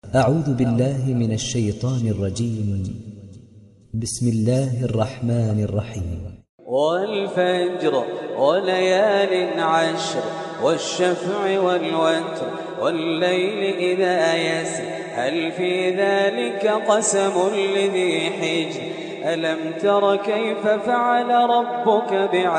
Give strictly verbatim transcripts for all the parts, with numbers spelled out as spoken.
أعوذ بالله من الشيطان الرجيم. بسم الله الرحمن الرحيم. والفجر وليال عشر والشفع والوتر والليل إذا يسر هل في ذلك قسم لذي حجر ألم تر كيف فعل ربك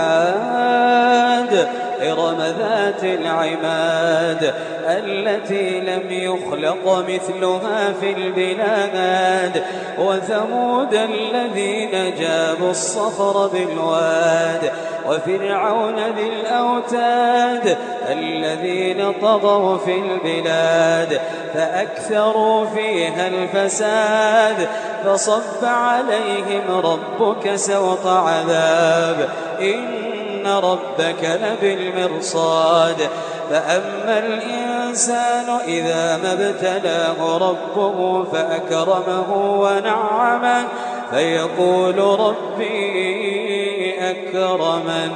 بعاد إرم ذات العماد التي لم يخلق مثلها في البلاد وثمود الذين جابوا الصخر بالواد وفرعون ذي الأوتاد الذين طغوا في البلاد فأكثروا فيها الفساد فصب عليهم ربك سوط عذاب إن ربك لبالمرصاد فأما الإنسان إذا ما ابتلاه ربه فأكرمه ونعمه فيقول ربي أكرمن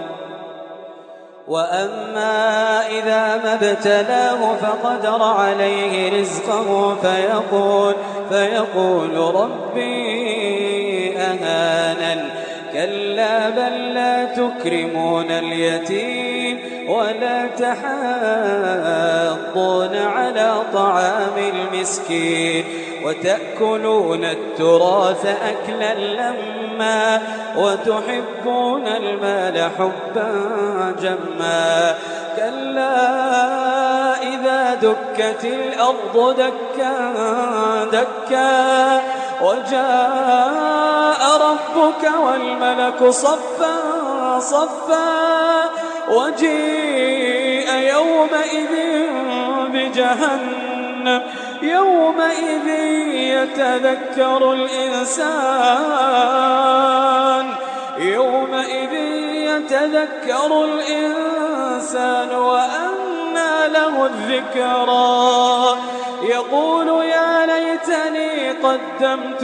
وأما إذا ما ابتلاه فقدر عليه رزقه فيقول, فيقول ربي أهانن كلا بل لا تكرمون اليتيم ولا تحاضون على طعام المسكين وتأكلون التراث أكلا لما وتحبون المال حبا جما كلا إذا دكت الأرض دكا دكا وجاء ربك والملك صفا صفا وجيء يومئذ بجهنم يومئذ يتذكر الإنسان يومئذ يتذكر الإنسان وأنى له الذكرى يقول يا ليتني قدمت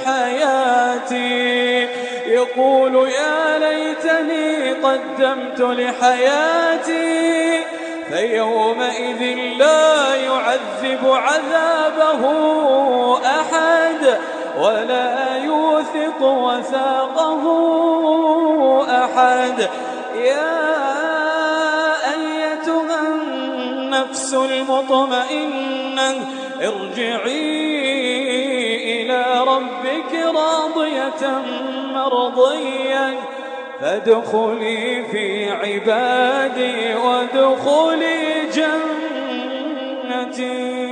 لحياتي يقول يا ليتني قدمت لحياتي فيومئذ لا يعذب عذابه أحد ولا يوثق وثاقه أحد يا أيتها النفس المطمئنة ارجعي إلى ربك راضية مرضية فادخلي في عبادي وادخلي جنتي.